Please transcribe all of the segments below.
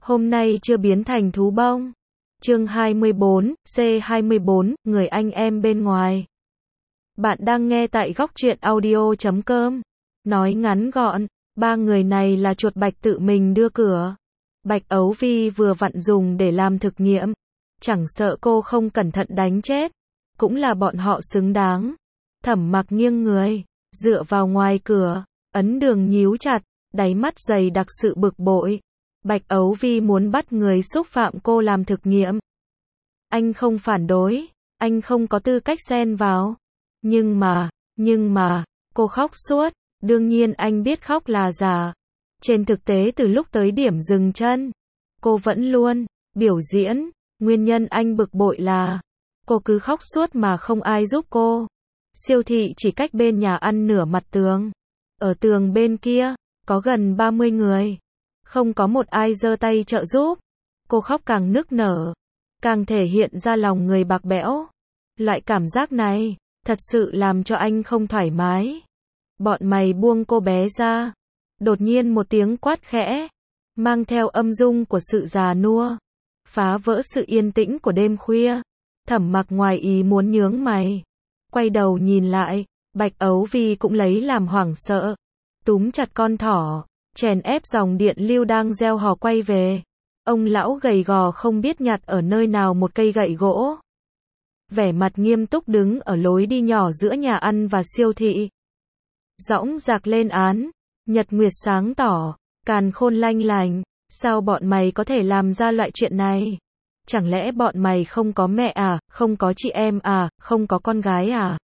hôm nay chưa biến thành thú bông. Chương 24, C24, người anh em bên ngoài. Bạn đang nghe tại góc truyện audio.com. Nói ngắn gọn, ba người này là chuột bạch tự mình đưa cửa. Bạch Ấu Vi vừa vặn dùng để làm thực nghiệm. Chẳng sợ cô không cẩn thận đánh chết. Cũng là bọn họ xứng đáng. Thẩm Mặc nghiêng người, dựa vào ngoài cửa, ấn Đường nhíu chặt, đáy mắt dày đặc sự bực bội. Bạch Ấu Vi muốn bắt người xúc phạm cô làm thực nghiệm. Anh không phản đối, anh không có tư cách xen vào. Nhưng mà, cô khóc suốt, đương nhiên anh biết khóc là giả. Trên thực tế từ lúc tới điểm dừng chân, cô vẫn luôn biểu diễn, nguyên nhân anh bực bội là cô cứ khóc suốt mà không ai giúp cô. Siêu thị chỉ cách bên nhà ăn nửa mặt tường. Ở tường bên kia, có gần 30 người. Không có một ai giơ tay trợ giúp. Cô khóc càng nức nở, càng thể hiện ra lòng người bạc bẽo. Loại cảm giác này, thật sự làm cho anh không thoải mái. Bọn mày buông cô bé ra. Đột nhiên một tiếng quát khẽ, mang theo âm dung của sự già nua, phá vỡ sự yên tĩnh của đêm khuya. Thẩm Mặc ngoài ý muốn nhướng mày, quay đầu nhìn lại, Bạch Ấu Vi cũng lấy làm hoảng sợ, túm chặt con thỏ, chèn ép dòng điện lưu đang reo hò quay về. Ông lão gầy gò không biết nhặt ở nơi nào một cây gậy gỗ, vẻ mặt nghiêm túc đứng ở lối đi nhỏ giữa nhà ăn và siêu thị. Dõng dạc lên án, nhật nguyệt sáng tỏ, càn khôn lanh lành, sao bọn mày có thể làm ra loại chuyện này? Chẳng lẽ bọn mày không có mẹ à, không có chị em à, không có con gái à?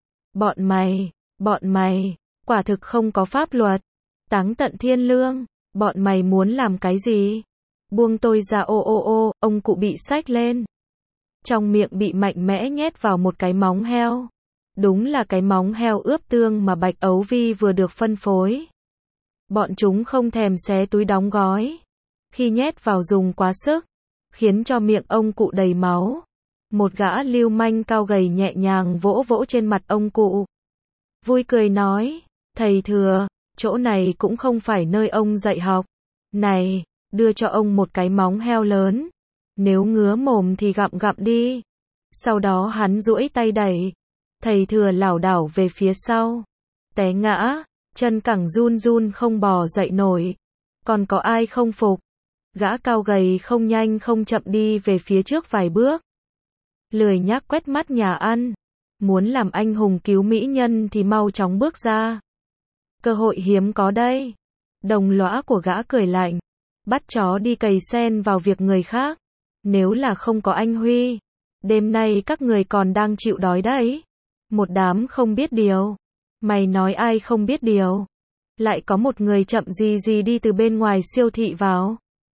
Bọn mày, quả thực không có pháp luật. Táng tận thiên lương, bọn mày muốn làm cái gì? Buông tôi ra. Ông cụ bị xách lên. Trong miệng bị mạnh mẽ nhét vào một cái móng heo. Đúng là cái móng heo ướp tương mà Bạch Ấu Vi vừa được phân phối. Bọn chúng không thèm xé túi đóng gói. Khi nhét vào dùng quá sức, khiến cho miệng ông cụ đầy máu. Một gã lưu manh cao gầy nhẹ nhàng vỗ vỗ trên mặt ông cụ. Vui cười nói, thầy thừa, chỗ này cũng không phải nơi ông dạy học. Này, đưa cho ông một cái móng heo lớn. Nếu ngứa mồm thì gặm gặm đi. Sau đó hắn duỗi tay đẩy. Thầy thừa lảo đảo về phía sau. Té ngã, chân cẳng run run không bò dậy nổi. Còn có ai không phục? Gã cao gầy không nhanh không chậm đi về phía trước vài bước. Lười nhác quét mắt nhà ăn. Muốn làm anh hùng cứu mỹ nhân thì mau chóng bước ra. Cơ hội hiếm có đây. Đồng lõa của gã cười lạnh. Bắt chó đi cày sen vào việc người khác. Nếu là không có anh Huy, đêm nay các người còn đang chịu đói đấy. Một đám không biết điều. Mày nói ai không biết điều? Lại có một người chậm gì đi từ bên ngoài siêu thị vào.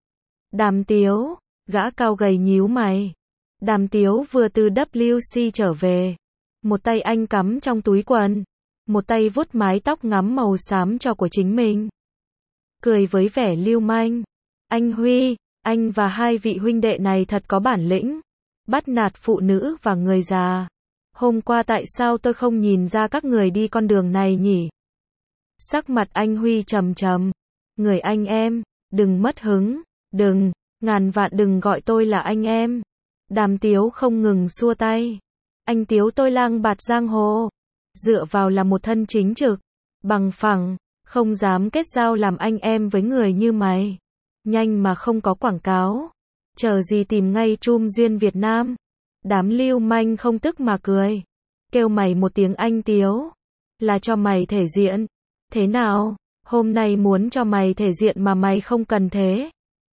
Đàm Tiếu, gã cao gầy nhíu mày. Đàm Tiếu vừa từ WC trở về. Một tay anh cắm trong túi quần, một tay vuốt mái tóc ngắm màu xám cho của chính mình. Cười với vẻ lưu manh. Anh Huy, anh và hai vị huynh đệ này thật có bản lĩnh. Bắt nạt phụ nữ và người già. Hôm qua tại sao tôi không nhìn ra các người đi con đường này nhỉ? Sắc mặt anh Huy trầm trầm. Người anh em, đừng mất hứng. Đừng, ngàn vạn đừng gọi tôi là anh em. Đàm Tiếu không ngừng xua tay. Anh Tiếu tôi lang bạt giang hồ. Dựa vào là một thân chính trực, bằng phẳng, không dám kết giao làm anh em với người như mày. Nhanh mà không có quảng cáo. Chờ gì tìm ngay Chum Duyên Việt Nam. Đám lưu manh không tức mà cười. Kêu mày một tiếng anh Tiếu. Là cho mày thể diện. Thế nào, hôm nay muốn cho mày thể diện mà mày không cần thế.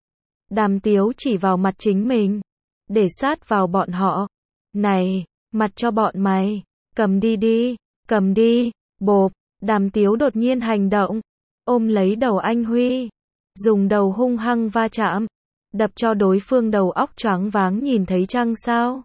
Đàm Tiếu chỉ vào mặt chính mình. Để sát vào bọn họ. Này, mặt cho bọn mày. Cầm đi. Cầm đi. Bộp, Đàm Tiếu đột nhiên hành động. Ôm lấy đầu anh Huy. Dùng đầu hung hăng va chạm. Đập cho đối phương đầu óc choáng váng nhìn thấy chăng sao?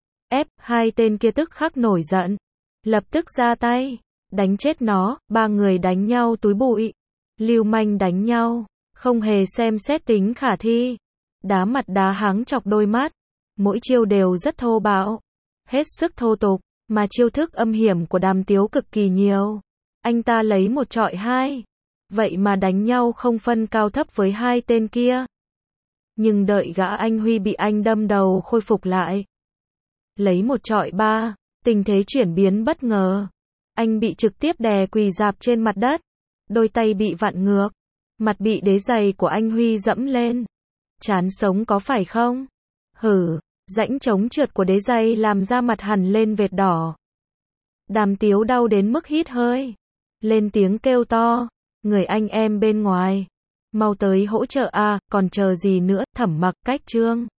Hai tên kia tức khắc nổi giận. Lập tức ra tay. Đánh chết nó. Ba người đánh nhau túi bụi. Lưu manh đánh nhau. Không hề xem xét tính khả thi. Đá mặt đá háng chọc đôi mắt. Mỗi chiêu đều rất thô bạo. Hết sức thô tục. Mà chiêu thức âm hiểm của Đàm Tiếu cực kỳ nhiều. Anh ta lấy một trọi hai. Vậy mà đánh nhau không phân cao thấp với hai tên kia. Nhưng đợi gã anh Huy bị anh đâm đầu khôi phục lại. Lấy một trọi ba, tình thế chuyển biến bất ngờ. Anh bị trực tiếp đè quỳ rạp trên mặt đất. Đôi tay bị vặn ngược. Mặt bị đế giày của anh Huy dẫm lên. Chán sống có phải không? Hử, rãnh chống trượt của đế giày làm da mặt hằn lên vệt đỏ. Đàm Tiếu đau đến mức hít hơi. Lên tiếng kêu to. Người anh em bên ngoài. Mau tới hỗ trợ à, còn chờ gì nữa, Thẩm Mặc cách Trương.